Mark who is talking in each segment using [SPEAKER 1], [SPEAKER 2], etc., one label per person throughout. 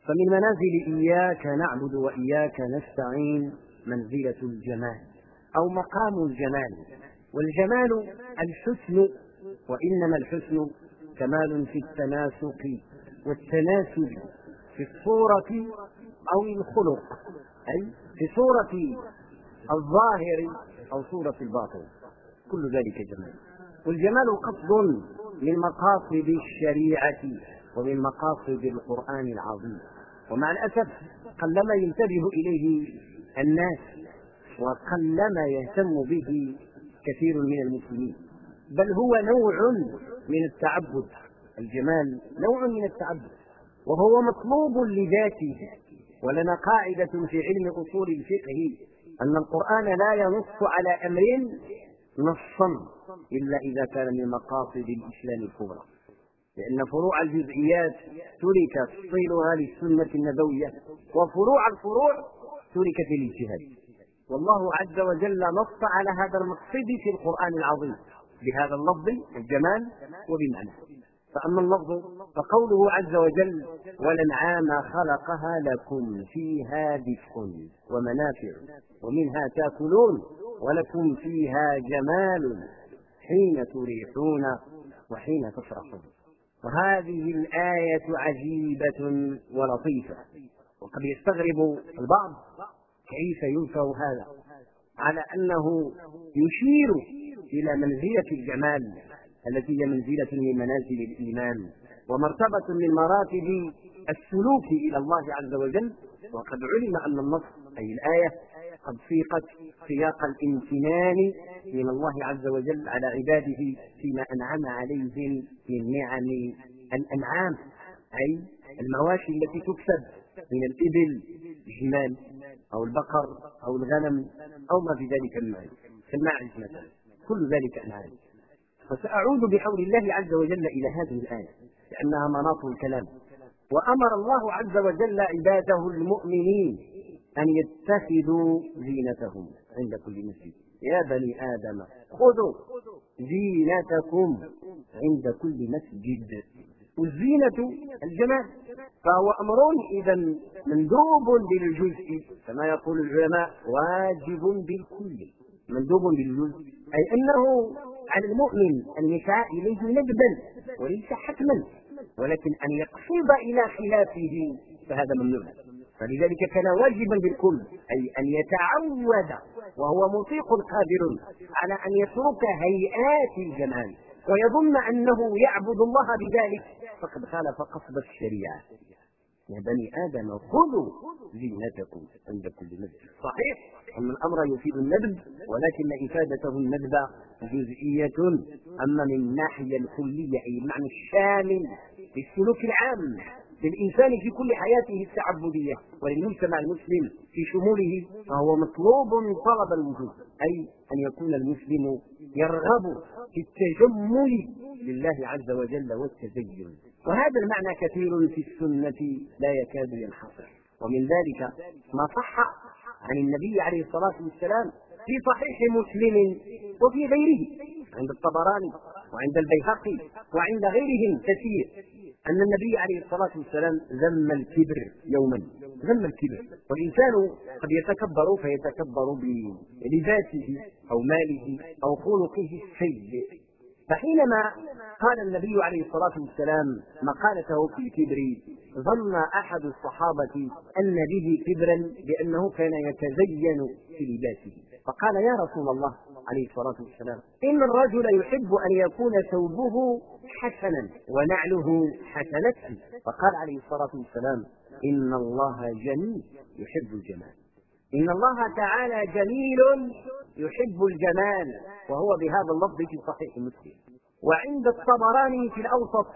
[SPEAKER 1] فمن منازل إياك نعبد وإياك نستعين منزلة الجمال أو مقام الجمال. والجمال الحسن، وإنما الحسن كمال في التناسق والتناسب في الصورة أو الخلق، أي في صورة الظاهر أو صورة الباطن، كل ذلك جمال. والجمال قصد من مقاصد الشريعة ومن مقاصد القرآن العظيم، ومع الأسف قلما ينتبه إليه الناس وقلما يهتم به كثير من المسلمين، بل هو نوع من التعبد. الجمال نوع من التعبد وهو مطلوب لذاته. ولنا قاعدة في علم أصول الفقه أن القرآن لا ينص على أمر نصا إلا إذا كان من مقاصد الإسلام الكبرى، لأن فروع الجزئيات ترك تفصيلها للسنة النبوية، وفروع الفروع تركت للاجتهاد. والله عز وجل نص على هذا المقصد في القرآن العظيم بهذا اللفظ الجمال وبمعنى. فأما اللفظ فقوله عز وجل: والأنعام خلقها لكم فيها دفء ومنافع ومنها تأكلون ولكم فيها جمال حين تريحون وحين تفرحون. وهذه الآية عجيبة ولطيفة، وقد يستغرب البعض كيف ينفع هذا على أنه يشير إلى منزلة الجمال التي هي منزلة من منازل الإيمان ومرتبة من مراتب السلوك إلى الله عز وجل. وقد علم أن النص أي الآية قد سيقت سياق الامتنان من الله عز وجل على عباده فيما أنعم عليهم من نعم الأنعام، أي المواشي التي تكسب من الإبل الجمال أو البقر أو الغنم أو ما في ذلك الماعز مثلا، كل ذلك أنعام. فسأعود بحول الله عز وجل إلى هذه الآية لأنها مناط الكلام. وأمر الله عز وجل عباده المؤمنين أن يتخذوا زينتهم عند كل مسجد. يا بني آدم خذوا زينتكم عند كل مسجد. والزينة الجمال، فهو أمر إذا مندوب بالجزء كما يقول العلماء، واجب بالكل. مندوب بالجزء أي أنه على المؤمن أن يسعى إليه ندبا وليس حتما، ولكن أن يقصد إلى خلافه فهذا ممنوع. فلذلك كان واجبا بالكل، أي أن يتعود وهو مطيق قادر على أن يترك هيئات الجمال ويظن أنه يعبد الله بذلك فقد خالف قصد الشريعة. يا بني آدم خذوا زينتكم عند كل مسجد. صحيح أن الأمر يفيد الندب، ولكن إفادته الندب جزئية، أما من الناحية الكلية أي المعنى الشامل للسلوك العام للإنسان في كل حياته التعبدية وللمجتمع المسلم في شموله، فهو مطلوب طلب الوجود، أي أن يكون المسلم يرغب في التجمل لله عز وجل والتزين. وهذا المعنى كثير في السنة لا يكاد ينحصر. ومن ذلك ما صح عن النبي عليه الصلاة والسلام في صحيح مسلم وفي غيره عند الطبراني وعند البيهقي وعند غيرهم كثير أن النبي عليه الصلاة والسلام ذم الكبر يوما. ذم الكبر، والإنسان قد يتكبر فيتكبر بلباسه أو ماله أو خلقه السيء. فحينما قال النبي عليه الصلاة والسلام مقالته في الكبر ظن أحد الصحابة أن به كبرا لأنه كان يتزين في لباسه، فقال: يا رسول الله عليه الصلاة والسلام إن الرجل يحب أن يكون ثوبه حسنا ونعله حسنة. فقال عليه الصلاة والسلام: إن الله جميل يحب الجمال. إن الله تعالى جميل يحب الجمال، وهو بهذا اللفظ في صحيح مسلم. وعند الطبراني في الأوسط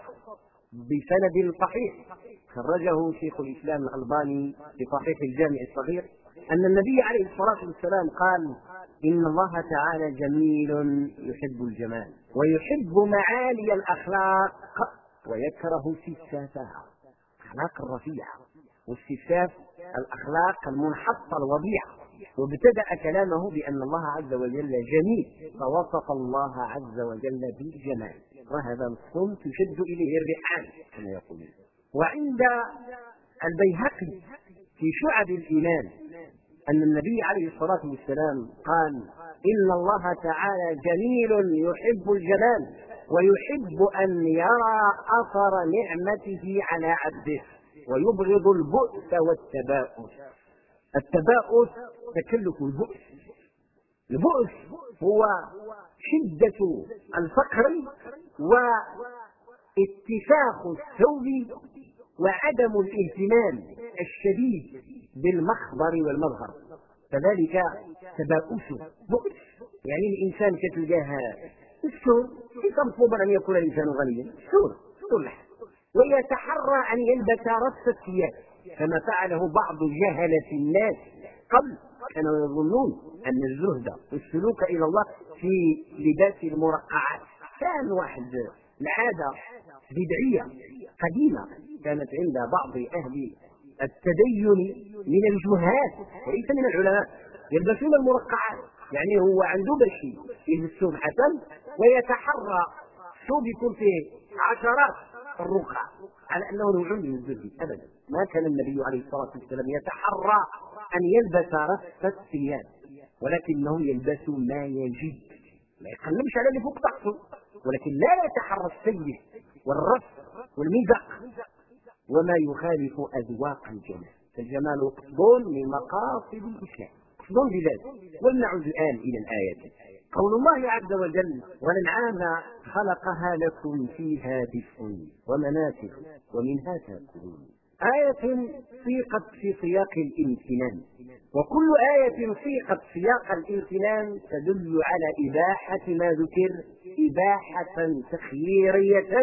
[SPEAKER 1] بسند صحيح خرجه شيخ الإسلام الألباني في صحيح الجامع الصغير أن النبي عليه الصلاة والسلام قال: إن الله تعالى جميل يحب الجمال ويحب معالي الأخلاق ويكره السفسافها. أخلاق الرفيعة والسفساف الأخلاق المنحطة الوضيعة. وابتدأ كلامه بأن الله عز وجل جميل، فوصف الله عز وجل بالجمال، وهذا الصوم تشد إليه الرحال كما يقولون. وعند البيهقي في شعب الإيمان أن النبي عليه الصلاة والسلام قال: إن الله تعالى جميل يحب الجمال ويحب أن يرى أثر نعمته على عبده ويبغض البؤس والتباؤس. التباؤس تكلف البؤس. البؤس هو شدة الفقر واتساخ الثوب وعدم الاهتمام الشديد بالمخبر والمظهر، فذلك تباؤس بؤس. يعني الإنسان كتلقاه السور مطلوب أن يكون الإنسان غنيا، السور ويتحرى أن يلبس رص الثياب كما فعله بعض جهلة الناس قبل، كانوا يظنون أن الزهد والسلوك إلى الله في لباس المرقعات. كان واحد العادة بدعية قديمة كانت عند بعض أهل التدين من الجهال وليس من العلماء، يلبسون المرقعات، يعني هو عنده بشي يلبس ثوب حسن ويتحرى ثوب يكون فيه عشرات الرقع على أنه نوع من الزهد. أبدا، ما كان النبي عليه الصلاة والسلام يتحرى أن يلبس رص الثياب، ولكنه يلبس ما يجب، لا يقلبش على اللي فوق طاقته، ولكن لا يتحرى السيف والرص والمزق وما يخالف أذواق الجمال. فالجمال قصد من مقاصد الإسلام، قصد بذلك. ولنعود الآن إلى الآية. قول الله عز وجل: والأنعام خلقها لكم فيها دفء ومنافع ومنها تأكلون. آية سيقت في سياق الامتنان، وكل آية سيقت سياق الامتنان تدل على إباحة ما ذكر إباحة تخييرية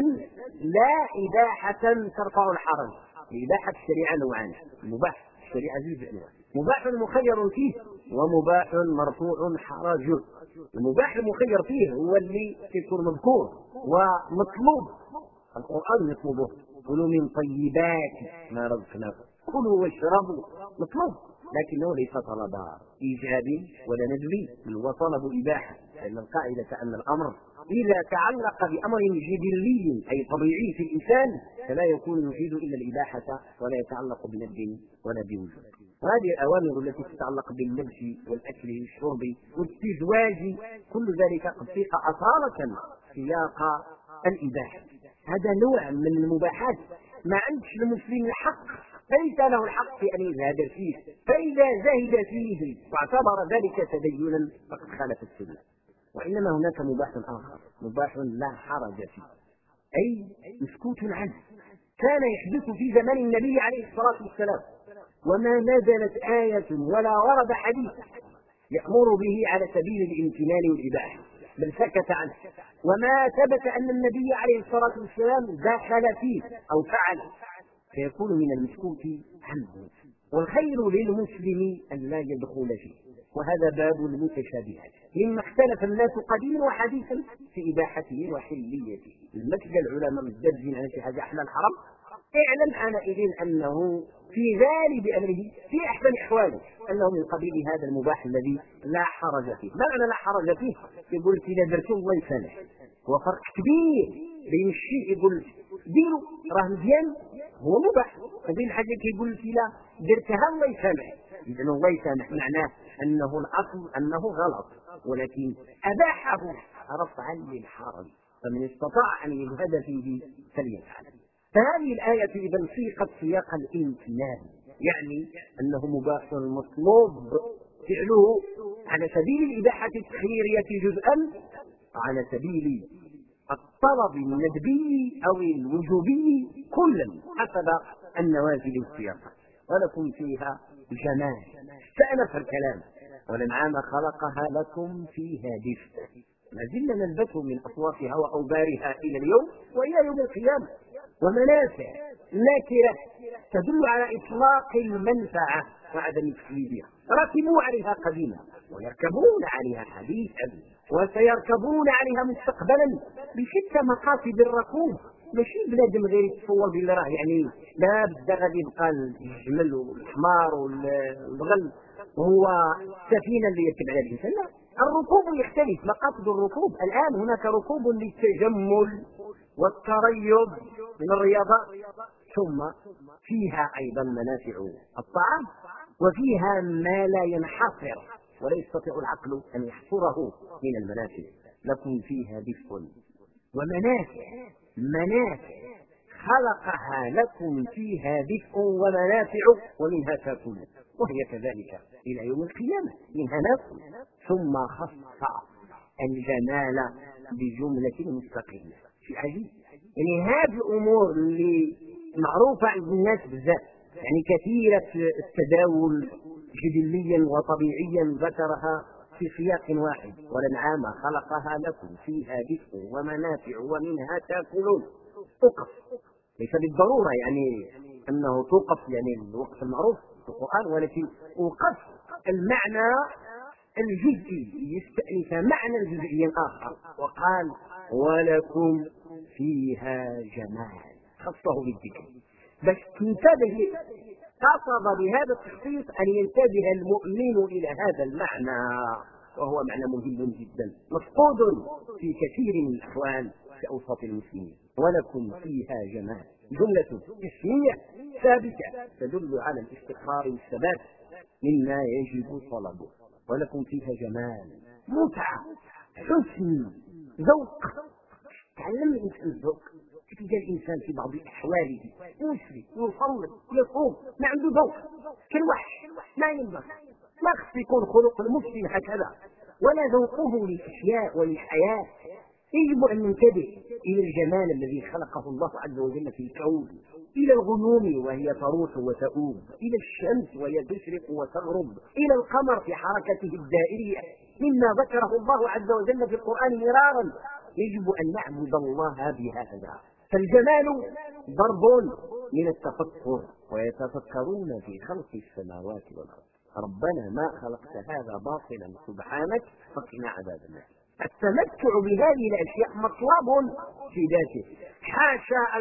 [SPEAKER 1] لا إباحة ترفع الحرج. إباحة الشريعة نوعان: المباح الشريعة جزء أنواع، مباح مخير فيه ومباح مرفوع حرج. المباح المخير فيه هو اللي يكون مذكور ومطلوب، القرآن يطلبه: كلوا من طيبات ما رزقناكم، كلوا واشربوا، مطلوب، لكنه ليس طلب إيجابي ولا ندبي، بل هو طلب إباحة، لأن القاعدة أن الأمر إذا تعلق بأمر جبلي أي طبيعي في الإنسان فلا يكون يفيد إلا الإباحة ولا يتعلق بندب ولا بوجود. وهذه الأوامر التي تتعلق باللبس والأكل والشرب والتزواج كل ذلك قد سيق أصالة سياق الإباحة. هذا نوع من المباحات ما عندش المسلم الحق، ليس له الحق في أن يزهد فيه، فإذا زهد فيه واعتبر ذلك تدينا فقد خالف السنة. وإنما هناك مباح آخر، مباح لا حرج فيه، أي مسكوت عنه، كان يحدث في زمن النبي عليه الصلاة والسلام، وما نزلت آية ولا ورد حديث يأمر به على سبيل الامتنان والإباحة، بل سكت عنه. وما ثبت أن النبي عليه الصلاة والسلام دخل فيه أو فعل فيكون من المسكوت عنه. والخير للمسلم أن لا يدخل فيه، وهذا باب المتشابهات مما اختلف الناس قديما وحديثا في إباحته وحليته. المسجد العلماء متدرجين على شي حاجة أحلى الحرام، اعلم حينئذ أنه في غالب أمره في أحسن أحواله أنه من قبيل هذا المباح الذي لا حرج فيه. ما معنى لا حرج فيه؟ يقول لك إذا درته الله يسامح. هو فرق كبير بين الشيء يقول ديروا راه مزيان هو مباح، وبين الحاجة يقول لك لا درتها الله يسامح. إذا الله يسامح معناه أنه الأصل أنه غلط، ولكن أباحه رفعا للحرج، فمن استطاع أن يجهد فيه فليفعل. فهذه الآية إذا سيقت سياق الامتنان، يعني أنه مباح مطلوب فعله على سبيل الإباحة التخييرية جزءا، على سبيل الطلب الندبي أو الوجوبي كلا حسب النوازل والسياقات. ولكم فيها جمال، استأنف الكلام: والأنعام خلقها لكم فيها دفء. ما زلنا نلبث من أصوافها وأوبارها إلى اليوم وإلى يوم القيامة. ومنافع ناكرة تدل على إطلاق المنفعة وعدم تكليفها. ركبوا عليها قديما ويركبون عليها حديثا وسيركبون عليها مستقبلا بشتى مقاصد الركوب. ماشي بنادم غير يتصور بالله راه يعني لا بد غادي يبقى الجمل والحمار والبغل وهو السفينه اللي يركب عليها الانسان. لا، الركوب يختلف، مقاصد الركوب الان هناك ركوب للتجمل والتريض من الرياضه، ثم فيها أيضا منافع الطعام، وفيها ما لا ينحصر ولا يستطيع العقل أن يحصره من المنافع. لكم فيها دفء منافع خلقها لكم فيها دفء ومنافع ومنها تاكلون، وهي كذلك إلى يوم القيامة منها ناكل. ثم خص الجمال بجملة مستقلة. شيء عجيب، يعني هذه الأمور اللي معروفة عند الناس بزاف، يعني كثيرة التداول جبليا وطبيعيا ذكرها في سياق واحد: والأنعام خلقها لكم فيها دفء ومنافع ومنها تاكلون. توقف، ليس بالضرورة يعني أنه توقف يعني الوقف المعروف في القرآن، ولكن وقف المعنى الجزئي يستأنف معنى جزئي آخر، وقال ولكم فيها جمال، خصه بالذكر باش تنتبه. قصد بهذا التخصيص أن ينتبه المؤمن إلى هذا المعنى، وهو معنى مهم جدا مفقود في كثير من الأحوال في أوساط المسلمين. ولكم فيها جمال جملة اسمية ثابتة تدل على الاستقرار والثبات مما يجب طلبه. ولكم فيها جمال، متعة، حسن، ذوق. تعلم الإنسان الذوق. تلقى الإنسان في بعض أحواله يسري يصلي يصوم ما عنده ذوق، كالوحش ما ينبغي، ما خص يكون خلق المسلم هكذا، ولا ذوقه للأشياء وللحياة. يجب أن ننتبه إلى الجمال الذي خلقه الله عز وجل في الكون، إلى الغيوم وهي تروح وتؤوب، إلى الشمس وهي تشرق وتغرب، إلى القمر في حركته الدائرية مما ذكره الله عز وجل في القرآن مرارا. يجب أن نعبد الله بهذا. فالجمال ضرب من التفكر، ويتفكرون في خلق السماوات والأرض ربنا ما خلقت هذا باطلا سبحانك فقنا عذاب النار. التمتع بهذه الأشياء مطلب في ذاته، حاشا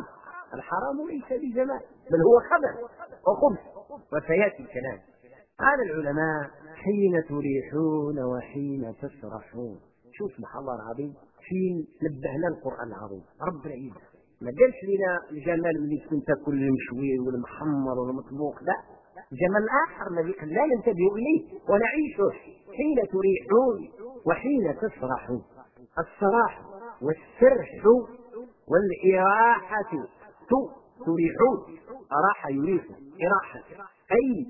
[SPEAKER 1] الحرام ليس بجمال بل هو خبث وخبث، وسيأتي الكلام. قال العلماء حين تريحون وحين تسرحون. شوف سبحان الله العظيم فين نبهنا القرآن العظيم. رب العزة ما قالش لنا الجمال اللي تكون تاكل المشوي والمحمر والمطبوخ، لا، الجمال الآخر الذي لا ننتبه إليه ونعيشه. حين تريحون وحين تسرحون. السراح والسرح والإراحة. تريحون راح يريح إراحة، أي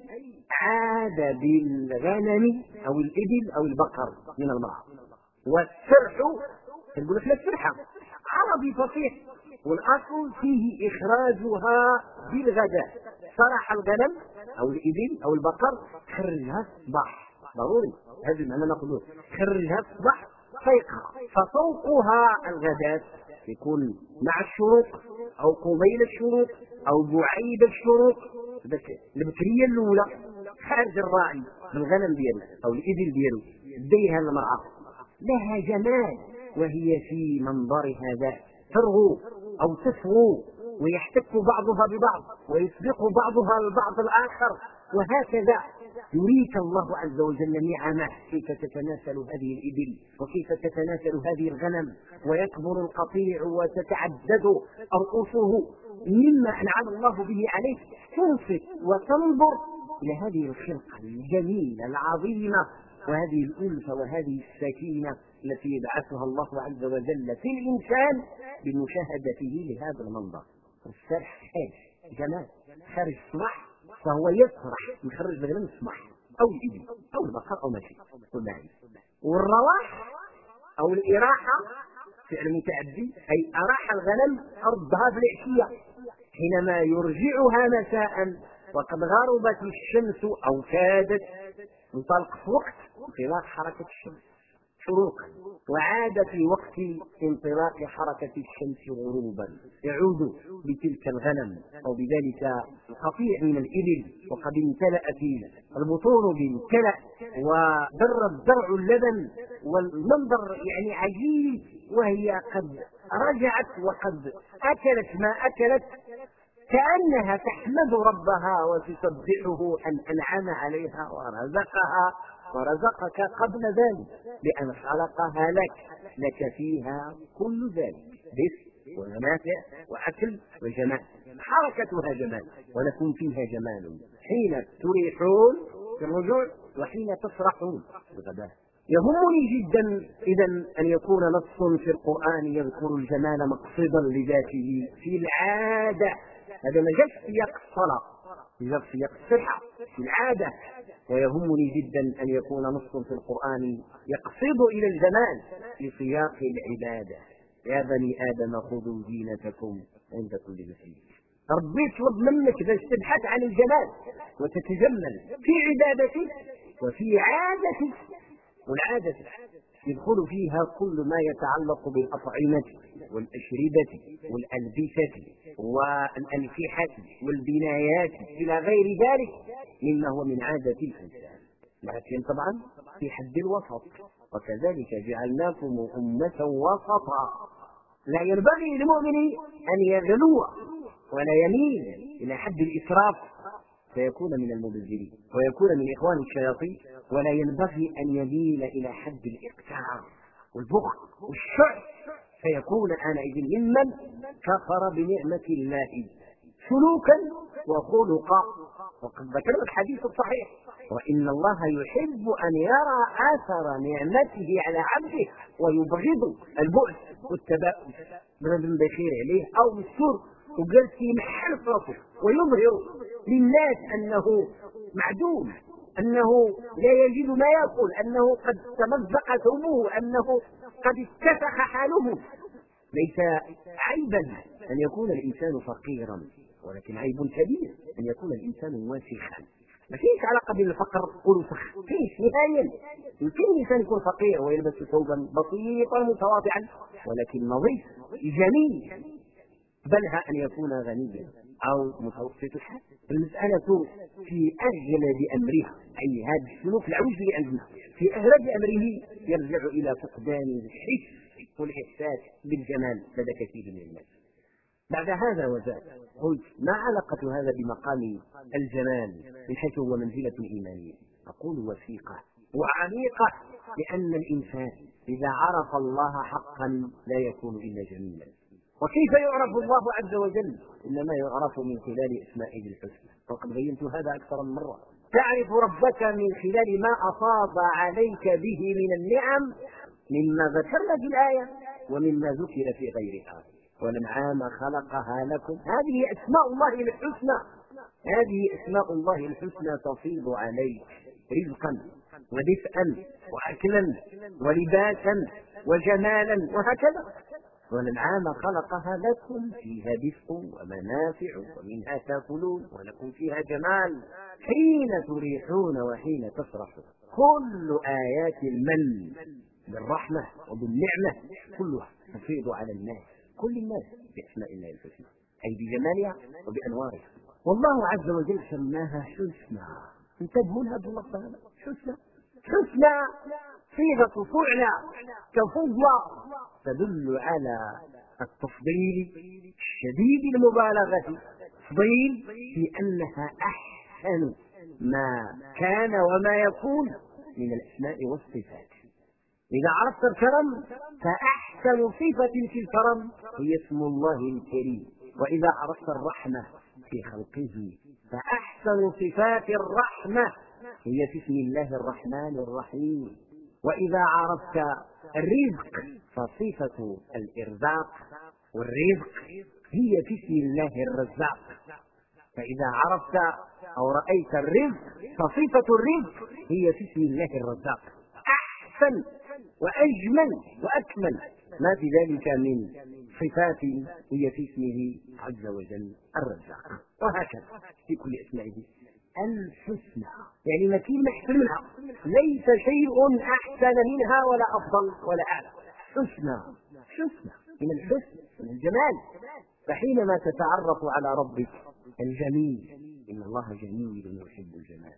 [SPEAKER 1] عاد بالغنم أو الإبل أو البقر من المرعى. والسرح نقول لك السرحة عربي فصيح، والأصل فيه إخراجها بالغداء. سرح الغنم أو الإبل أو البقر، خرجها الصباح، ضروري هذا المعنى نقوله، خرجها الصباح فيقها. ففوقها الغداء يكون مع الشروق أو قبيل الشروق أو بعيد الشروق. البكرية الأولى خارج الراعي بالغنم ديالو أو الإبل ديالو ديها المرأة، لها جمال وهي في منظرها ذا، ترغو أو تسغو ويحتك بعضها ببعض ويسبق بعضها البعض الآخر، وهكذا يريك الله عز وجل نعمه كيف تتناسل هذه الإبل وكيف تتناسل هذه الغنم، ويكبر القطيع وتتعدد أرؤوسه مما أنعم الله به عليك. تنصت وتنظر إلى هذه الخلقة الجميلة العظيمة، وهذه الألفة وهذه السكينة التي يبعثها الله عز وجل في الإنسان بمشاهدته لهذا المنظر. السرح جمال خارج الصباح، فهو يسرح يخرج الغنم الصباح أو الإبل أو البقر أو ماشي كل هذه. والرواح أو الإراحة فعل متعدي، أي أراح الغنم أردها في العشية حينما يرجعها مساء وقد غربت الشمس أو كادت انطلق في وقت انطلاق حركة الشمس شروقا، وعاد في وقت انطلاق حركة الشمس غروبا، يعود بتلك الغنم أو بذلك القطيع من الإبل وقد امتلأت البطون بالكلأ ودر الزرع اللبن، والمنظر يعني عجيب، وهي قد رجعت وقد أكلت ما أكلت كأنها تحمد ربها وتسبحه أن أنعم عليها ورزقك قبل ذلك بأن خلقها لك فيها كل ذلك ومنافع وأكل وجمال، حركتها جمال، ولكم فيها جمال حين تريحون في الرجوع وحين تسرحون في الغداء. يهمني جدا إذن أن يكون نص في القرآن يذكر الجمال مقصدا لذاته في العادة. هذا ما جاء في سياق الصلاة، جاء في سياق الصحة في العادة. ويهمني جدا أن يكون نص في القرآن يقصد إلى الجمال في سياق العبادة. يا بني آدم خذوا زينتكم عند كل مسجد. ربي يطلب منك باش تبحث عن الجمال وتتجمل في عبادتك وفي عادتك. والعادة يدخل فيها كل ما يتعلق بالأطعمة والأشربة والألبسة والأنكحة والبنايات إلى غير ذلك مما هو من عادة الإنسان، لكن طبعا في حد الوسط. وكذلك جعلناكم أمة وسطا. لا ينبغي للمؤمن أن يغلو ولا يميل إلى حد الإسراف فيكون من المبذرين ويكون من إخوان الشياطين، ولا ينبغي أن يميل إلى حد الإقتار والبخل والشح فيكون آنئذ ممن كفر بنعمة الله سلوكا وخلقا. وقد ذكرنا الحديث الصحيح: وإن الله يحب أن يرى آثر نعمته على عبده ويبغض البؤس والتباؤس بنادم بخير عليه أو بالسر وجالس يمحل في راسه ويظهر للناس أنه معدوم، أنه لا يجد ما يأكل، أنه قد تمزق ثوبه، أنه قد اتسخ حاله. ليس عيبا أن يكون الإنسان فقيرا، ولكن عيب كبير أن يكون الإنسان واسخا. ما فيش علاقة بين الفقر والوسخ، فيش نهائيا. يمكن الإنسان يكون فقير ويلبس ثوبا بسيطا متواضعا ولكن نظيف جميل، بلها أن يكون غنيا أو متوسط الحال. المسألة في أغلب أمرها، أي هذا السلوك العوج عندنا في أغلب أمره يرجع إلى فقدان الحس والإحساس بالجمال لدى كثير من الناس. بعد هذا وزاد قلت: ما علاقة هذا بمقام الجمال من حيث هو منزلة إيمانية؟ أقول: وثيقة وعميقة، لأن الإنسان إذا عرف الله حقا لا يكون إلا جميلا. وكيف يعرف الله عز وجل؟ إنما يعرف من خلال أسمائه الحسنى، وقد بينت هذا أكثر من مرة. تعرف ربك من خلال ما أفاض عليك به من النعم مما ذكرنا في الآية ومما ذكر في غيرها. والأنعام خلقها لكم. هذه أسماء الله الحسنى، هذه أسماء الله الحسنى تفيض عليك رزقا ودفئا وأكلا ولباسا وجمالا وهكذا. والأنعام خلقها لكم فيها دفء ومنافع ومنها تأكلون ولكم فيها جمال حين تريحون وحين تسرحون. كل آيات المن بالرحمة وبالنعمة كلها تفيض على الناس، كل الناس، بأسماء الله الحسنى أي بجمالها وبأنوارها. والله عز وجل سماها حسنى. انتبهوا لها باللفظ هذا، حسنى. حسنى صيغة فعلى كفضلة تدل على التفضيل الشديد المبالغة، تفضيل في أنها أحسن ما كان وما يكون من الأسماء والصفات. إذا عرفت الكرم فأحسن صفة في الكرم هي اسم الله الكريم، وإذا عرفت الرحمة في خلقه فأحسن صفات الرحمة هي في اسم الله الرحمن الرحيم. وإذا عرفت الرزق فصفة الإرزاق والرزق هي في اسم الله الرزاق. فإذا عرفت أو رأيت الرزق فصفة الرزق هي في اسم الله الرزاق. أحسن وأجمل وأكمل ما في ذلك من صفات هي في اسمه عز وجل الرزاق. وهكذا في كل أسمائه الحسنى، يعني ما كلمة أحسن منها، ليس شيء أحسن منها ولا أفضل ولا أعلى. حسنى، حسنى من الحسن من الجمال. فحينما تتعرف على ربك الجميل، إن الله جميل يحب الجمال،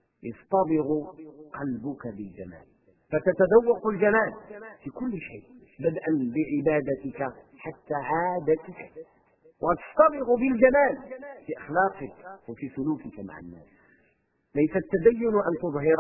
[SPEAKER 1] يصطبغ قلبك بالجمال، فتتذوق الجمال في كل شيء بدءا بعبادتك حتى عادتك، وتصطبغ بالجمال في أخلاقك وفي سلوكك مع الناس. ليس التدين أن تظهر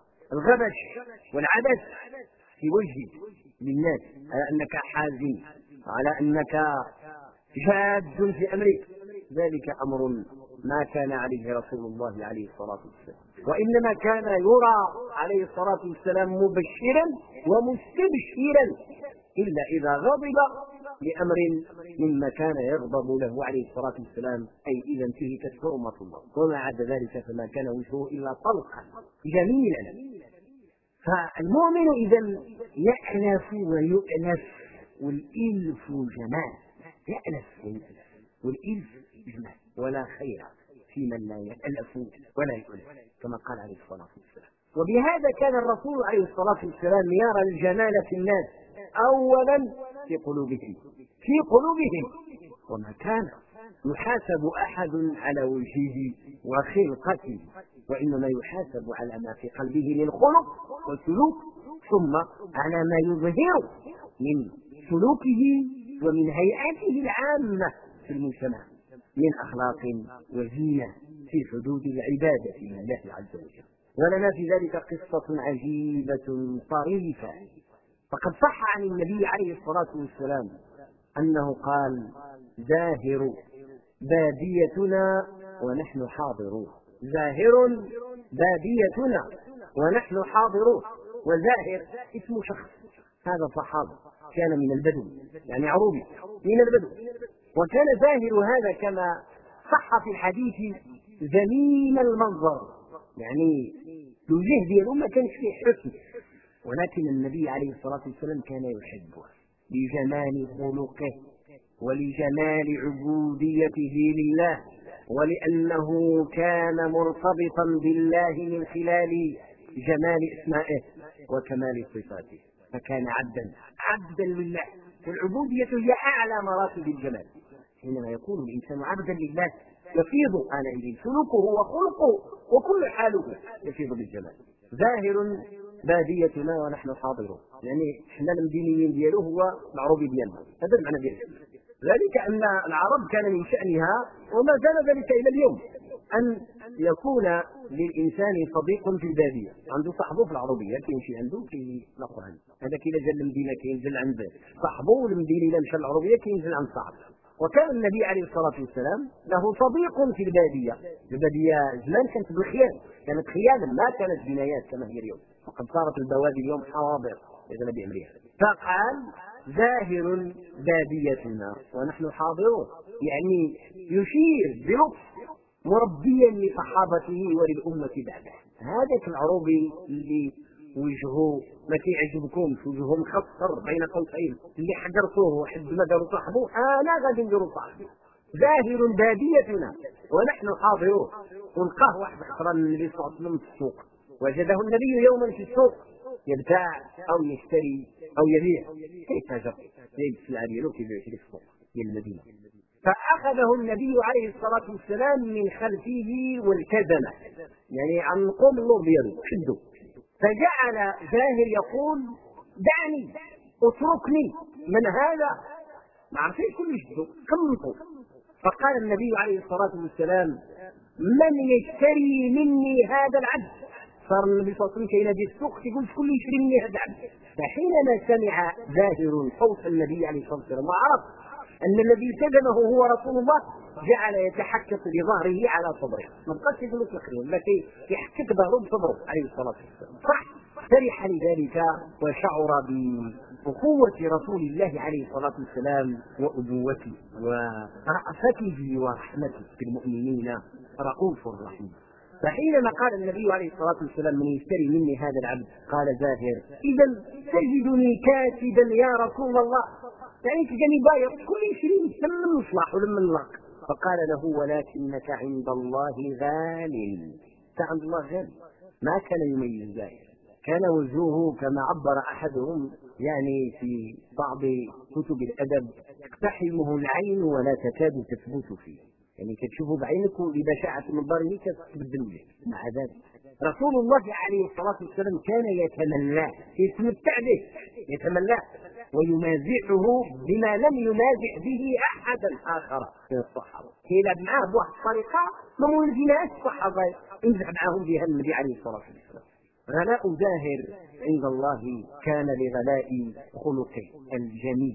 [SPEAKER 1] الغبش والعبث في وجهك للناس على أنك حازم على أنك جاد في أمرك، ذلك أمر ما كان عليه رسول الله عليه الصلاة والسلام، وإنما كان يرى عليه الصلاة والسلام مبشرا ومستبشرا إلا إذا غضب لأمر مما كان يغضب له عليه الصلاة والسلام، أي إذا انتهكت حرمة الله، وما عدا ذلك فما كان وجهه إلا طلقا جميلا. فالمؤمن إذا يأنف ويؤنف، والإلف جمال، يأنف والإلف جمال، ولا خير في من لا يألف ولا يؤلف كما قال عليه الصلاة والسلام. وبهذا كان الرسول عليه الصلاة والسلام يرى الجمال في الناس أولا في قلوبهم، وما كان يحاسب أحد على وجهه وخلقته، وإنما يحاسب على ما في قلبه من خلق وسلوك، ثم على ما يظهر من سلوكه ومن هيئته العامة في المجتمع من أخلاق وزينة في حدود العبادة لله عز وجل. ولنا في ذلك قصة عجيبة طريفة، فقد صح عن النبي عليه الصلاة والسلام أنه قال: زاهر باديتنا ونحن حاضرون، زاهر باديتنا ونحن حاضرون. وزاهر اسم شخص، هذا صحابي كان من البدو، يعني عروبي من البدو، وكان زاهر هذا كما صح في الحديث ذميم المنظر، يعني الوجه ديالو ما كانش فيه حسن، ولكن النبي عليه الصلاة والسلام كان يحبه لجمال خلقه ولجمال عبوديته لله، ولأنه كان مرتبطا بالله من خلال جمال اسمائه وكمال صفاته، فكان عبدا لله، والعبودية هي أعلى مراتب الجمال. حينما يكون الإنسان عبدا لله يفيض عليه سلوكه وخلقه وكل حاله يفيض بالجمال. ظاهر باديتنا ونحن حاضرون، يعني احنا المدينيين ديالو هو العروبي ديالنا، هذا المعنى ديالو. ذلك أن العرب كان من شأنها وما زال ذلك إلى اليوم أن يكون للإنسان صديق في البادية، عنده صاحبه في العربية كيمشي عنده كيلاقوا عنده، هذا كي جا المدينة كينزل عند صاحبه، والمدينة إذا مشى العربية كينزل عند صاحبه. وكان النبي عليه الصلاة والسلام له صديق في البادية زمان كانت بالخيال، كانت خيالا ما كانت جنايات كما هي اليوم، وقد صارت البوادي اليوم حواضر إذا بأمرها. فقال: ذاهر باديتنا ونحن حاضرون، يعني يشير بلطف مربيا لصحابته وللأمة بعده. هذاك العروبي اللي وجهه ما كيعجبكمش، وجهه مخصر بين قوسين، اللي حقرتوه وحد ما داروا صاحبه، انا غادي نديروا صاحبي. ظاهر باديتنا ونحن حاضرون. ولقاه واحد خطرا النبي صلى الله عليه وسلم في السوق، وجده النبي يوما في السوق يبتاع او يشتري او يبيع، كيتاجر جايب السلعه ديالو كيبيع في السوق ديال المدينه. فأخذه النبي عليه الصلاة والسلام من خلفه والتزمه، يعني عن قوم النور ديالو شدو، فجعل زاهر يقول: دعني، اتركني، من هذا؟ ما عرفش كل شدو كمطوا. فقال النبي عليه الصلاة والسلام: من يشتري مني هذا العبد؟ صار النبي صلى الله عليه وسلم كاين في السوق يقول شكون اللي يشتري مني هذا العبد. فحينما سمع زاهر صوت النبي عليه الصلاة والسلام وعرف أن الذي التزمه هو رسول الله، جعل يتحكك بظهره على صدره، ما بقاش يقول تقريبا، لكن يحكك ظهره بصدره عليه الصلاة والسلام. صح، فرح لذلك وشعر بأخوة رسول الله عليه الصلاة والسلام وأبوته ورأفته ورحمته بالمؤمنين، رؤوف رحيم. فحينما قال النبي عليه الصلاة والسلام: من يشتري مني هذا العبد؟ قال زاهر: إذا تجدني كاتبا يا رسول الله، يعني تجني بايع كل شيء لما نصلح ولما نلاق. فقال له: ولكنك عند الله غال، عند الله غال. ما كان يميز زاهر، كان وجهه كما عبر أحدهم يعني في بعض كتب الأدب: تقتحمه العين ولا تكاد تثبت فيه، يعني كتشوفه بعينك ببشاعة المنظر كتبدل وجهك. مع ذلك رسول الله عليه الصلاة والسلام كان يتمناه، يتمتع به، يتمناه ويمازحه بما لم يمازح به أحدا آخر من الصحابة. يلعب معاه بواحد الطريقة ما مولفيناش الصحابة يمزح معاهم بها النبي عليه الصلاة والسلام. غلاء زاهر عند الله كان لغلاء خلقه الجميل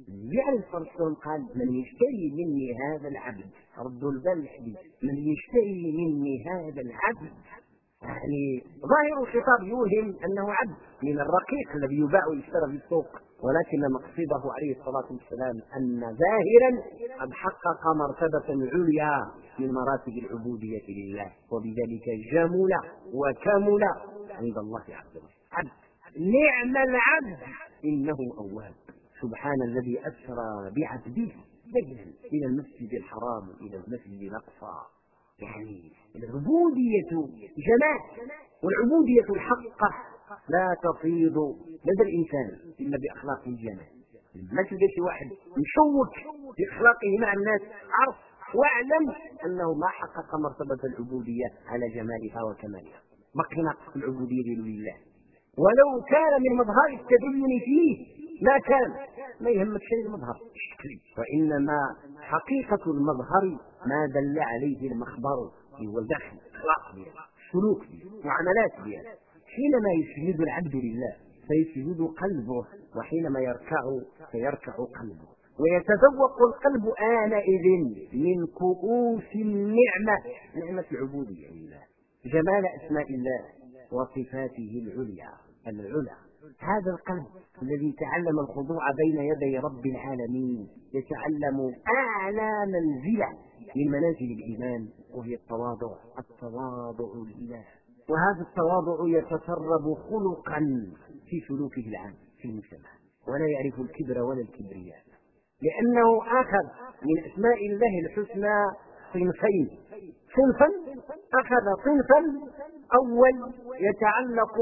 [SPEAKER 1] يعني الرسول قال من يشتري مني هذا العبد، ردوا البال الحديث، من يشتري مني هذا العبد، يعني ظاهر الخطاب يوهم انه عبد من الرقيق الذي يباع ويشترى في السوق، ولكن مقصده عليه الصلاه والسلام ان ظاهرا قد حقق مرتبه عليا من مراتب العبوديه لله، وبذلك جمل وكمل عند الله عز وجل. عبد، نعم العبد انه اواب. سبحان الذي اسرى بعبده ليلا الى المسجد الحرام الى المسجد الاقصى. يعني العبودية جمال، والعبودية الحقة لا تفيض لدى الإنسان إلا بأخلاق الجمال. ما تلقى شي واحد مشوك بأخلاقه مع الناس، عرف واعلم أنه ما حقق مرتبة العبودية على جمالها وكمالها، بقي ناقص العبودية لله. ولو كان من مظهر التدين فيه ما كان، ما يهمك شيء المظهر الشكلي، وإنما حقيقة المظهر ما دل عليه المخبر، هو الدخل، الاخلاق ديالو، السلوك ديالو، المعاملات ديالو. حينما يسجد العبد لله فيسجد قلبه، وحينما يركع فيركع قلبه، ويتذوق القلب آنئذ من كؤوس النعمة، نعمة العبودية لله، جمال أسماء الله وصفاته العليا. هذا القلب الذي تعلم الخضوع بين يدي رب العالمين يتعلم أعلى منزلة من منازل الإيمان، وهي التواضع لله. وهذا التواضع يتسرب خلقا في سلوكه العام في المجتمع، ولا يعرف الكبر ولا الكبرياء، لأنه أخذ من أسماء الله الحسنى صنفين. صنفا أخذ صنفا أول يتعلق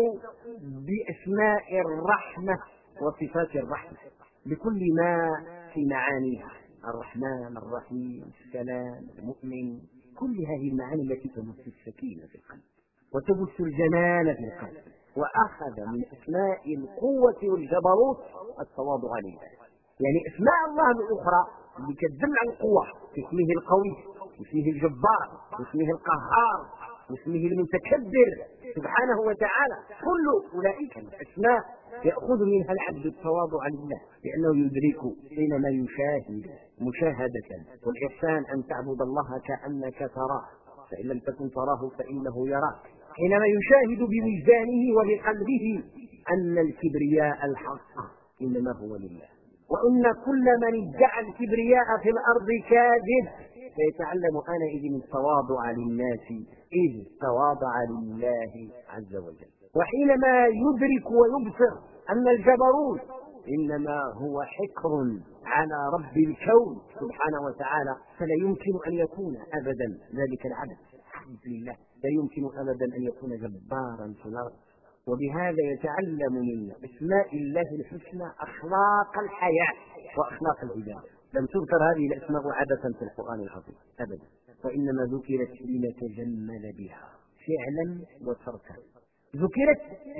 [SPEAKER 1] بأسماء الرحمة وصفات الرحمة بكل ما في معانيها، الرحمن، الرحيم، السلام، المؤمن، كل هذه المعاني التي تبث السكينة في القلب وتبث الجمال في القلب. وأخذ من أسماء القوة والجبروت التواضع لله، يعني أسماء الله الأخرى اللي تدل على القوة، اسمه القوي، اسمه الجبار، اسمه القهار، اسمه المتكبر سبحانه وتعالى، كل أولئك الأسماء يأخذ منها العبد التواضع لله، لأنه يدرك حينما يشاهد مشاهدة. والإحسان أن تعبد الله كأنك تراه، فإن لم تكن تراه فإنه يراك. حينما يشاهد بوجدانه وبقلبه أن الكبرياء الحق إنما هو لله، وأن كل من ادعى الكبرياء في الأرض كاذب، فيتعلم آنئذ التواضع للناس إذ تواضع لله عز وجل. وحينما يدرك ويبصر أن الجبروت إنما هو حكر على رب الكون سبحانه وتعالى، فلا يمكن أن يكون أبدا ذلك العبد عبد لله، لا يمكن أبدا أن يكون جبارا في الأرض. وبهذا يتعلم من أسماء الله الحسنى أخلاق الحياة وأخلاق العبادة. لم تذكر هذه الأسماء عادة في القرآن العظيم أبدا، وإنما ذكرت لنتجمل بها فعلا وتركا، ذكرت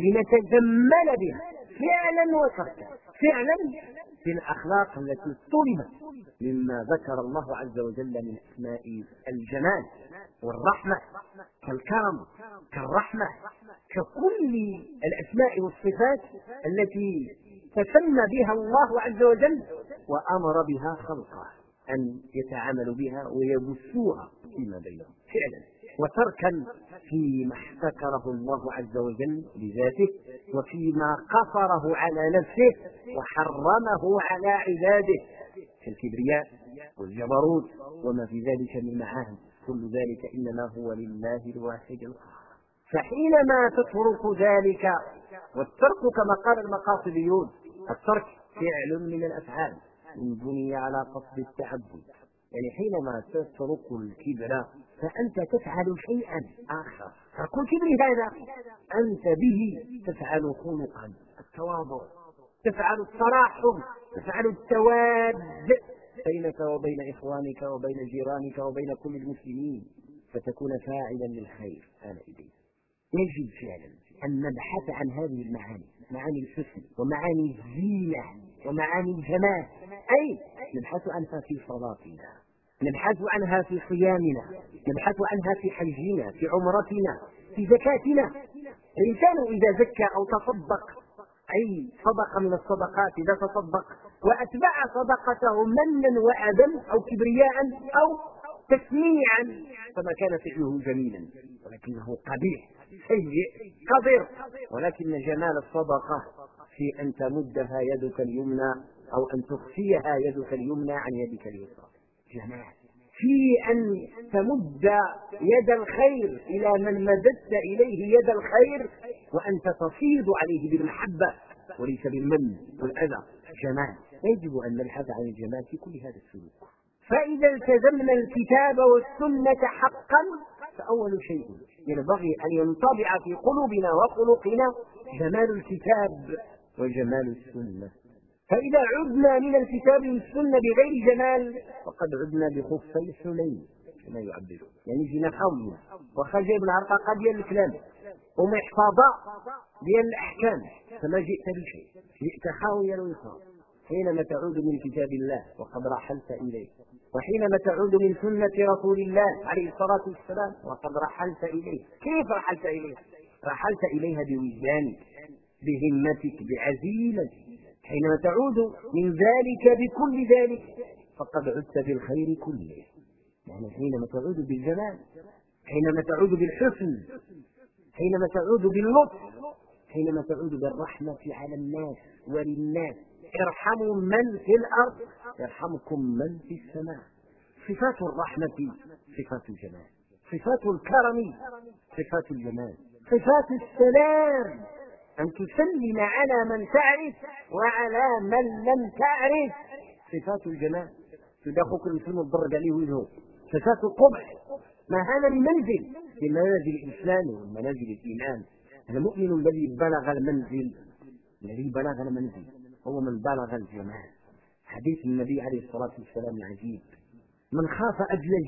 [SPEAKER 1] لنتجمل بها فعلا وتركا. فعلا في الأخلاق التي طلبت مما ذكر الله عز وجل من أسماء الجمال والرحمة، كالكرم، كالرحمة، ككل الأسماء والصفات التي تسمى بها الله عز وجل وأمر بها خلقه أن يتعاملوا بها ويبثوها فيما بينهم فعلا، وتركا فيما احتكره الله عز وجل لذاته، وفيما قصره على نفسه وحرمه على عباده كالكبرياء والجبروت وما في ذلك من معاني. كل ذلك إنما هو لله الواحد القهار. فحينما تترك ذلك، والترك كما قال المقاصديون، الترك فعل من الأفعال بني على قصد التعبد، يعني حينما تترك الكبر فأنت تفعل شيئا آخر. ترك الكبر هذا أنت به تفعل خلقا التواضع، تفعل التراحم، تفعل التواد بينك وبين إخوانك وبين جيرانك وبين كل المسلمين، فتكون فاعلا للخير. آنئذ يجب فعلا أن نبحث عن هذه المعاني، معاني الحسن ومعاني الزينة ومعاني الجمال، أي نبحث عنها في صلاتنا، نبحث عنها في صيامنا، نبحث عنها في حجنا، في عمرتنا، في زكاتنا. الإنسان إذا زكى أو تصدق أي صدقة من الصدقات، إذا تصدق وأتبع صدقته منا وأذى أو كبرياء أو تسميعا، فما كان فعله جميلا ولكنه قبيح سيء قذر. ولكن جمال الصدقة في أن تمدها يدك اليمنى أو أن تخفيها يدك اليمنى عن يدك اليسرى، جمال في أن تمد يد الخير إلى من مددت إليه يد الخير وأنت تفيض عليه بالمحبة وليس بالمن والأذى، جمال. يجب أن نبحث عن الجمال في كل هذا السلوك. فإذا التزمنا الكتاب والسنة حقا فأول شيء ينبغي أن ينطبع في قلوبنا وخلقنا جمال الكتاب وجمال السنة. فإذا عدنا من الكتاب والسنة بغير جمال فقد عدنا بخفي الحنين كما يعبرون، يعني جينا حاولنا وخرج ابن عرقاق ديال الكلام ومحفظة ديال الأحكام فما جئت بشيء، جئت خاويا ويخاف. حينما تعود من كتاب الله وقد رحلت إليه، وحينما تعود من سنة رسول الله عليه الصلاة والسلام وقد رحلت إليه. كيف رحلت إليه؟ رحلت إليها بوجدانك بهمتك بعزيمتك. حينما تعود من ذلك بكل ذلك فقد عدت بالخير كله، يعني حينما تعود بالجمال، حينما تعود بالحسن، حينما تعود باللطف، حينما تعود بالرحمة على الناس وللناس. ارحموا من في الأرض يرحمكم من في السماء. صفات الرحمة صفات الجمال، صفات الكرم صفات الجمال، صفات السلام أن تسلم على من تعرف وعلى من لم تعرف، صفات الجمال. تدخلك المسلم الضرب عليه وجهه. صفات القبح ما هذا المنزل في منازل الإسلام ومنازل الإيمان. المؤمن الذي بلغ المنزل، الذي بلغ المنزل هو من بلغ الجمال. حديث النبي عليه الصلاة والسلام العجيب: من خاف أدلج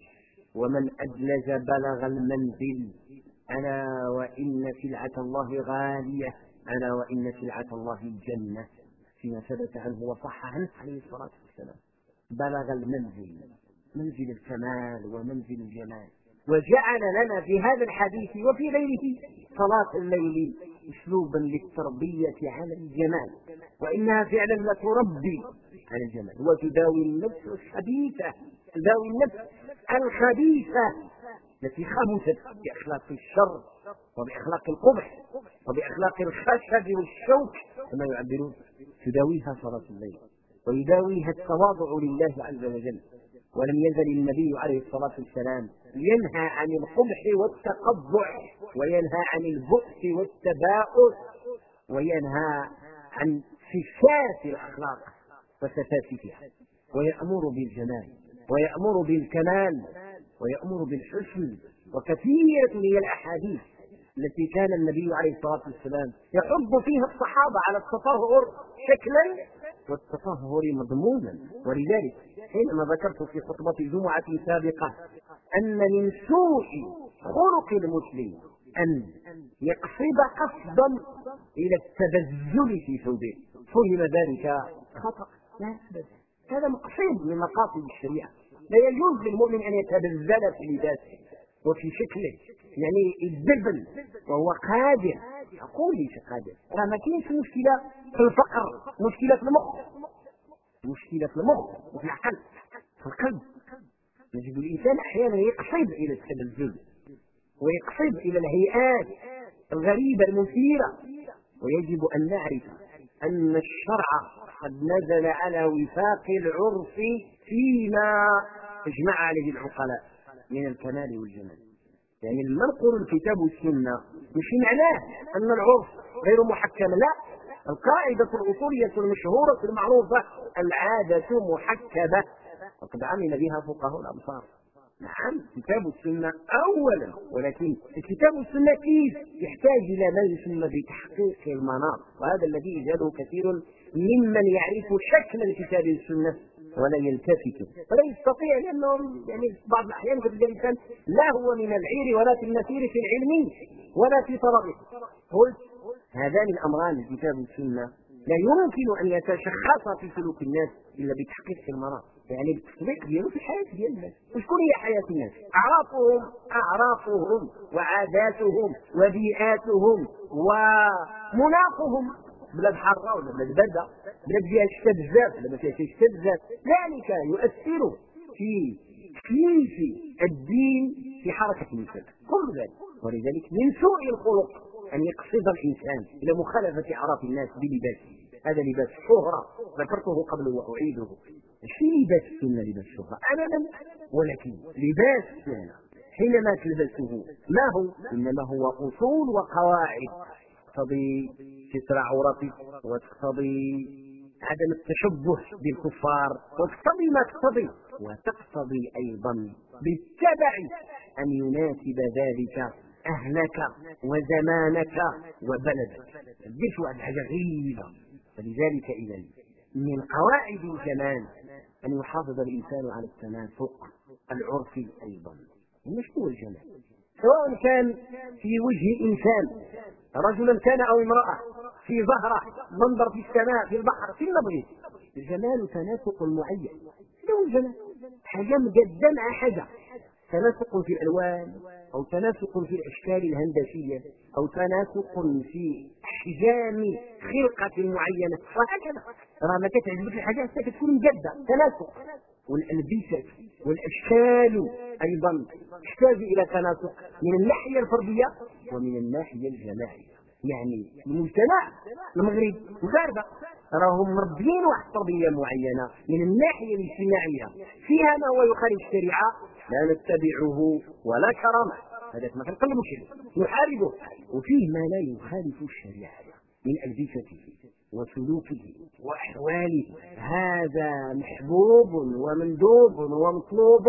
[SPEAKER 1] ومن أدلج بلغ المنزل، ألا وإن سلعة الله غالية، ألا وإن سلعة الله الجنة. فيما ثبت عنه وصح عنه عليه الصلاة والسلام بلغ المنزل، منزل الكمال ومنزل الجمال. وجعل لنا في هذا الحديث وفي غيره صلاة الليل اسلوبا للتربية على الجمال، وإنها فعلا لتربي على الجمال وتداوي النفس الخبيثة، تداوي النفس الخبيثة التي خبثت بأخلاق الشر وبأخلاق القبح وبأخلاق الخشب والشوك كما يعبرون. تداويها صلاة الليل ويداويها التواضع لله عز وجل. ولم يزل النبي عليه الصلاة والسلام ينهى عن القبح والتقبح، وينهى عن البؤس والتباؤس، وينهى عن فساد الأخلاق وسفاسفها، ويأمر بالجمال ويأمر بالكمال ويأمر بالحسن. وكثيرة هي الأحاديث التي كان النبي عليه الصلاة والسلام يحض فيها الصحابة على التطهر شكلا والتطهر مضمونا. ولذلك حينما ذكرت في خطبة جمعة سابقة أن من سوء خلق المسلم أن يقصد قصدا إلى التبذل في ثوبه، فهم ذلك خطأ. لا أبدا، هذا مقصود من مقاصد الشريعة. لا يجوز للمؤمن أن يتبذل في لباسه وفي شكله، يعني الذبل وهو قادر. أقول ليس قادر، راه ما كاينش مشكلة في الفقر، مشكلة في المخ، مشكلة في المخ وفي العقل في القلب. يجب الإنسان أحيانا يقصد إلى التبذل ويقصد إلى الهيئات الغريبة المثيرة. ويجب أن نعرف أن الشرع قد نزل على وفاق العرف فيما اجمع عليه العقلاء من الكمال والجمال. يعني لما نقول الكتاب والسنة مش معناه أن العرف غير محكم، لا. القاعدة الأصولية المشهورة المعروفة: العادة محكمة، وقد عمل بها فقهاء الأمصار. نعم، الكتاب والسنة أولا، ولكن الكتاب والسنة كيف يحتاج إلى ما يسمى بتحقيق المناط، وهذا الذي يجهله كثير ممن يعرف شكل الكتاب والسنة ولا يلتفت ولا يستطيع، لأنهم يعني بعض الأحيان قد الإنسان لا هو من العير ولا في المسير في العلم ولا في طلبه. قلت هذان الأمران الكتاب والسنة لا يمكن أن يتشخص في سلوك الناس إلا بتحقيق المناط، يعني بالتطبيق ديالو في الحياة ديال الناس. وشكون هي حياة الناس؟ أعرافهم وعاداتهم وبيئاتهم ومناخهم. بلاد حاره ولا بلاد بارده، بلاد فيها الشتاء بزاف ولا ما فيهاش الشتاء بزاف، ذلك يؤثر في تكليف الدين في حركه الانسان كل ذلك. ولذلك من سوء الخلق ان يقصد الانسان الى مخالفه اعراف الناس بلباسه. هذا لباس الشهره ذكرته قبل واعيده، ماشي لباس السنه لباس الشهره ابدا، ولكن لباس السنه حينما تلبسه ما هو؟ انما هو اصول وقواعد تقتضي ستر عورتك، وتقتضي عدم التشبه بالكفار، وتقتضي ما تقتضي، وتقتضي ايضا بالتبع ان يناسب ذلك اهلك وزمانك وبلدك. تديرش واحد حاجه غريبه. فلذلك اذا من قواعد الجمال ان يحافظ الانسان على التناسق العرفي ايضا. مش هو الجمال سواء كان في وجه انسان رجلا كان او امراه، في ظهره، منظر في السماء، في البحر، في النبض. الجمال تناسق معين. هو الجمال حاجه مقدمه على حاجه، تناسق في الالوان، او تناسق في الاشكال الهندسيه، او تناسق في احجام خلقه معينه، وهكذا. راه ما كتعجبك الحاجه حتى كتكون مجده تناسق. والالبسه والاشكال ايضا تحتاج الى تناسق من الناحيه الفرديه ومن الناحيه الجماعيه. يعني المجتمع المغرب المغاربه راهم مربيين واحد التربيه معينه من الناحيه الاجتماعيه فيها ما هو يخالف الشريعه لا نتبعه ولا كرامه، هذا ما كنقلبوش نحاربه. وفيه ما لا يخالف الشريعه من البسته وسلوكه واحواله، هذا محبوب ومندوب ومطلوب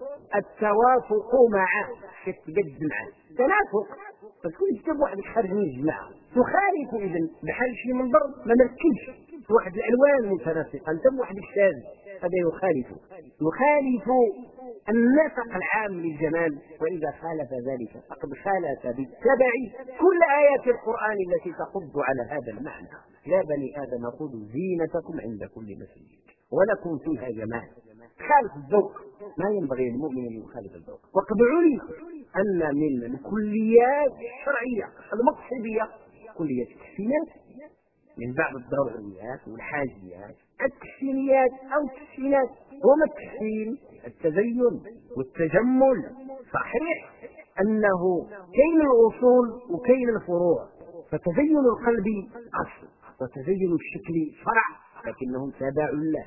[SPEAKER 1] التوافق معه، تتقد معه تنافق. فتكون تكتب واحد خارج من الجماعه تخالف اذا بحال شي منظر ما مركبش واحد الالوان متناسقه، انت بواحد الشاذ، هذا يخالف النسق العام للجمال. واذا خالف ذلك فقد خالف بالتبع كل ايات القران التي تقض على هذا المعنى. يا بني ادم خذوا زينتكم عند كل مسجد ولكم فيها جمال. خالف الذوق، ما ينبغي للمؤمن ان يخالف الذوق. وقد علم ان من الكليات الشرعيه المقصوديه كليه التحسينات من بعض الضروريات والحاجيات التحسينيات او التحسينات. وما التحسين؟ التزين والتجمل. صحيح انه كاين الاصول وكاين الفروع، فتزين القلب اصل وتزين الشكل فرع، لكنهم تابع له.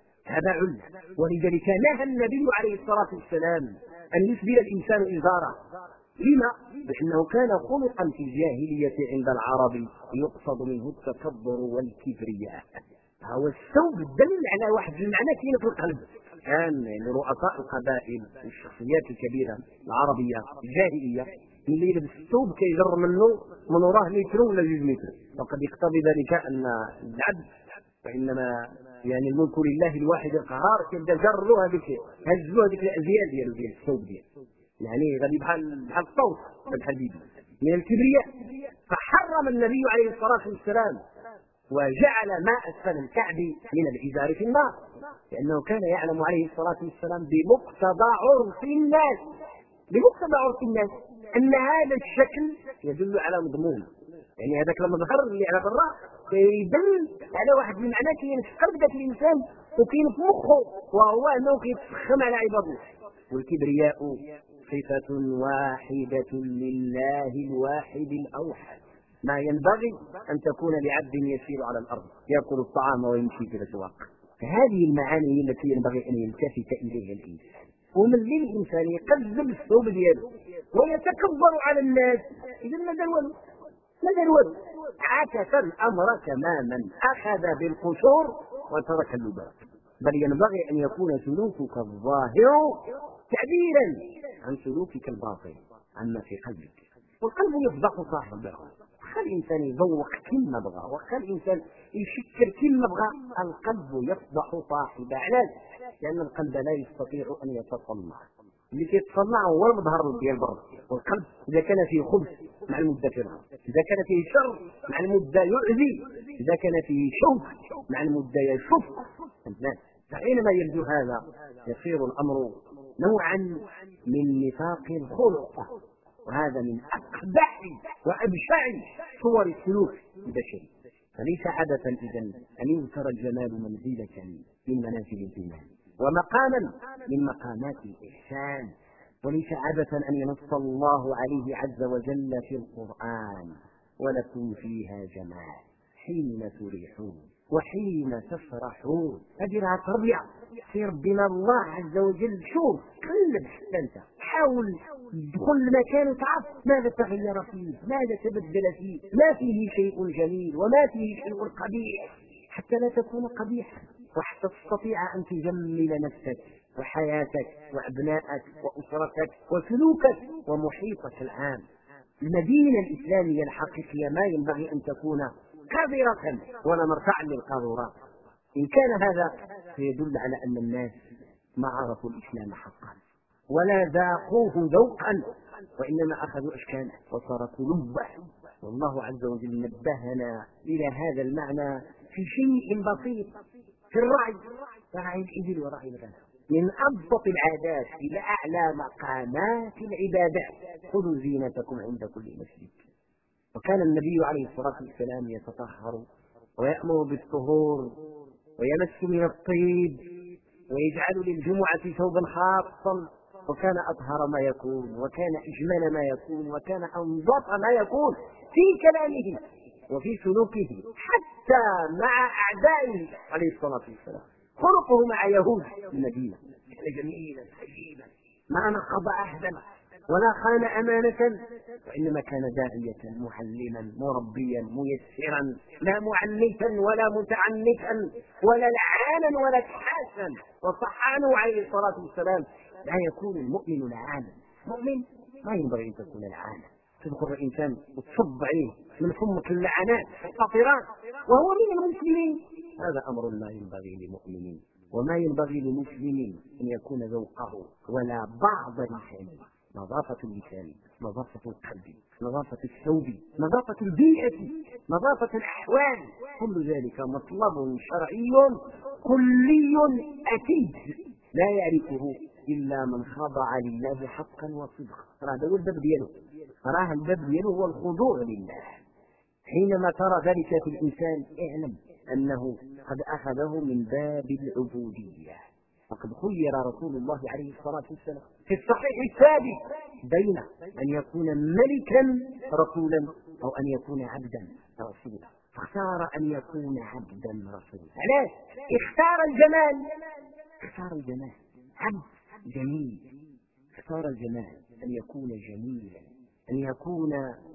[SPEAKER 1] ولذلك نهى النبي عليه الصلاه والسلام ان يسبل الانسان ازاره. لما؟ لانه كان خلقا في الجاهليه عند العرب يقصد منه التكبر والكبرياء. هو الثوب دل على واحد المعنى كاين في القلب. كان رؤساء القبائل والشخصيات الكبيره العربيه الجاهليه اللي يلبس الثوب كيجر منه من وراه متر ولا 2 متر، وقد يقتضي ذلك ان العبد وانما يعني الملك لله الواحد القهار كيبدا جر له هذيك الازيال ديالو ديال الثوب ديالو، يعني غادي بحال الصوت بحال من الكبرياء. فحرم النبي عليه الصلاه والسلام وجعل ما اسفل الكعب من الازار في النار، لانه كان يعلم عليه الصلاه والسلام بمقتضى عرف الناس ان هذا الشكل يدل على مضمون. يعني هذاك المظهر اللي على برا يدل على واحد المعنى كاين في قلب ذاك الانسان وكاين في مخه، وهو انه كيتفخم على عباد الله. والكبرياء صفه واحده لله الواحد الاوحد. ما ينبغي ان تكون لعبد يسير على الارض ياكل الطعام ويمشي في الاسواق. فهذه المعاني التي ينبغي ان يلتفت اليها الانسان. ومن الانسان يقذب الثوب دياله ويتكبر على الناس، اذا ما دار والو، عكس الامر تماما، اخذ بالقشور وترك اللباس. بل ينبغي ان يكون سلوكك الظاهر تعبيرا عن سلوكك الباطن عما في قلبك. والقلب يصدق صاحبه. خلي الانسان يذوق كما بغى، وخلي الانسان يفكر كما بغى، القلب يصدق صاحبه. علاش؟ لان القلب لا يستطيع ان يتصنع. اللي كيتصنع هو المظهر ديال البر. والقلب اذا كان فيه خبث مع المده كره، اذا كان فيه شر مع المده يؤذي، اذا كان فيه شوك مع المده يشف الناس. فحينما يبدو هذا يصير الامر نوعا من نفاق الخلق، وهذا من أقبح وأبشع صور السلوك البشري. فليس عادة إذن أن يذكر الجمال منزلة من منازل الإيمان ومقاما من مقامات الإحسان، وليس عادة أن ينص الله عليه عز وجل في القرآن: ولكم فيها جمال حين تريحون وحين تفرحون. هذه لها تربية. سير بنا الله عز وجل، شوف قلب حتى انت، حاول تدخل المكان وتعرف ماذا تغير فيه، ماذا تبدل فيه، ما فيه شيء جميل وما فيه شيء قبيح، حتى لا تكون قبيحا، وحتى تستطيع أن تجمل نفسك وحياتك وأبنائك وأسرتك وسلوكك ومحيطك العام. المدينة الإسلامية الحقيقية ما ينبغي أن تكون قذرة ولا مرتعا للقاذورات. إن كان هذا فيدل على أن الناس ما عرفوا الإسلام حقا ولا ذاقوه ذوقا، وإنما أخذوا أشكاله وتركوا لبه. والله عز وجل نبهنا إلى هذا المعنى في شيء بسيط، في الرعي، رعي الإبل ورعي الغنم، من أبسط العادات إلى أعلى مقامات العبادات. خذوا زينتكم عند كل مسجد. وكان النبي عليه الصلاة والسلام يتطهر ويأمر بالطهور ويمس من الطيب ويجعل للجمعة ثوبا خاصا، وكان أطهر ما يكون وكان أجمل ما يكون وكان أنظف ما يكون في كلامه وفي سلوكه حتى مع أعدائه عليه الصلاة والسلام. خلقه مع يهود المدينة كان جميلا طيبا، ما نقض عهدا ولا خان أمانة، وإنما كان داعية محلما مربيا ميسرا، لا معنتا ولا متعنتا ولا لعانا ولا كحاسا. وصح عنه عليه الصلاة والسلام: لا يكون المؤمن لعانا. مؤمن ما ينبغي أن تكون لعانا، تذكر الإنسان وتصب عليه من فمك اللعنات والقاطرات وهو من المسلمين. هذا أمر لا ينبغي لمؤمنين، وما ينبغي لمسلم أن يكون ذوقه ولا بعض لسانه. نظافة اللسان، نظافة القلب، نظافة الثوب، نظافة البيئة، نظافة الأحوال، كل ذلك مطلب شرعي كلي أكيد لا يعرفه إلا من خضع لله حقا وصدقا. هذا هو الباب دياله، راه الباب دياله هو الخضوع لله. حينما ترى ذلك في الإنسان اعلم أنه قد أخذه من باب العبودية. وقد خير رسول الله عليه الصلاة والسلام في الصحيح الثابت بين أن يكون ملكا رسولا أو أن يكون عبدا رسولا، فاختار أن يكون عبدا رسولا. علاش؟ اختار الجمال، اختار الجمال، عبد جميل، اختار الجمال، أن يكون جميلا، أن يكون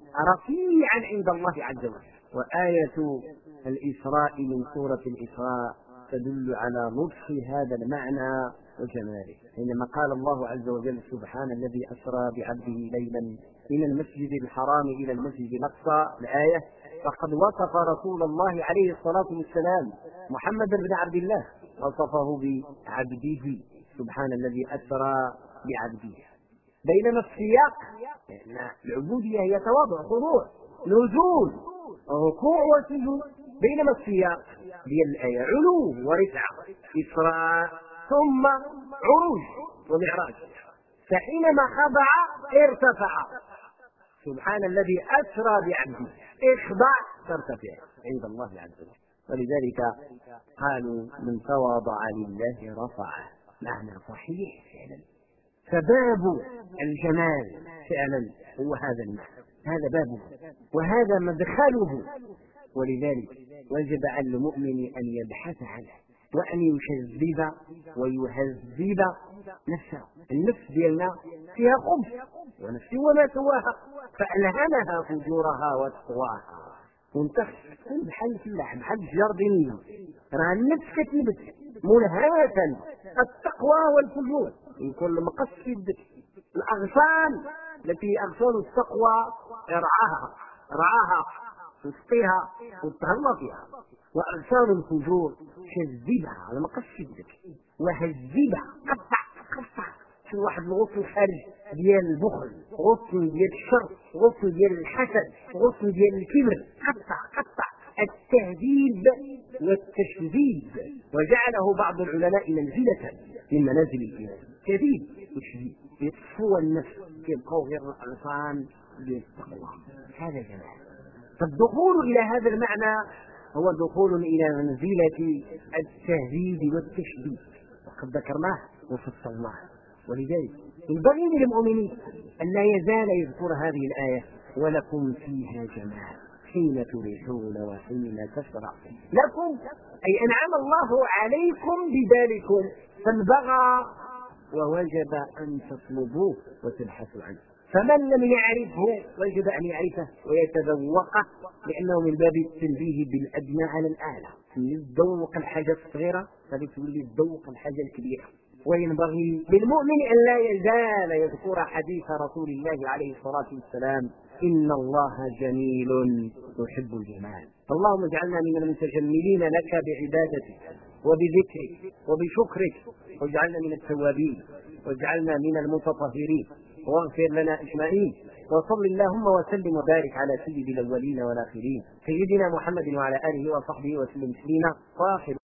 [SPEAKER 1] رفيعا عند الله عز وجل. وآية الإسراء من سورة الإسراء تدل على لطف هذا المعنى وجماله، حينما قال الله عز وجل: سبحان الذي أسرى بعبده ليلا من المسجد الحرام إلى المسجد الأقصى. الآية. فقد وصف رسول الله عليه الصلاة والسلام محمد بن عبد الله، وصفه بعبده، سبحان الذي أسرى بعبده. بينما السياق لأن العبودية هي تواضع، خضوع، نزول، ركوع وسجود، بينما السياق ديال الآية علو ورفعة، إسراء ثم عروج ومعراج. فحينما خضع ارتفع، سبحان الذي أسرى بعبده، اخضع ترتفع عند الله عز وجل. ولذلك قالوا: من تواضع لله رفعه. معنى صحيح فعلا. فباب الجمال فعلا هو هذا المعنى، هذا بابه وهذا مدخله. ولذلك وجب على المؤمن أن يبحث عنه وأن يشذب ويهذب نفسه. النفس ديالنا فيها خبث، ونفس وما سواها فألهمها فجورها وتقواها. وانت بحال اللحم، بحال الجاردينيه، راه النفس كتنبت ملهمة التقوى والفجور. يكون المقصد الأغصان التي أغصان التقوى رعاها تسقيها وتهلا فيها، وأغصان الفجور شذبها على مقصدك وهذبها، قطع في واحد الغصن خارج ديال البخل، غصن ديال الشر، غصن ديال الحسد، غصن ديال الكبر، قطع التهذيب والتشذيب. وجعله بعض العلماء منزلة من منازل الإيمان، تهذيب وتشذيب، يتصفو النفس كيبقاو غير الأغصان للتقوى. هذا جمال. فالدخول إلى هذا المعنى هو دخول إلى منزلة التهديد والتشديد، وقد ذكرناه وفصلناه. ولذلك ينبغي للمؤمنين أن لا يزال يذكر هذه الآية: ولكم فيها جمال حين تريحون وحين تشرع لكم، أي أنعم الله عليكم بذلكم، فانبغى ووجب أن تطلبوه وتبحثوا عنه. فمن لم يعرفه وجب أن يعرفه ويتذوقه، لأنه من باب التنبيه بالأدنى على الأعلى. تذوق الحاجة الصغيرة فلتولي تذوق الحاجة الكبيرة. وينبغي للمؤمن أن لا يزال يذكر حديث رسول الله عليه الصلاة والسلام: إن الله جميل يحب الجمال. اللهم اجعلنا من المتجملين لك بعبادتك وبذكرك وبشكرك، واجعلنا من التوابين، واجعلنا من المتطهرين، واغفر لنا أجمعين. وصل اللهم وسلم وبارك على سيد الأولين والآخرين سيدنا محمد وعلى آله وصحبه وسلم تسليما.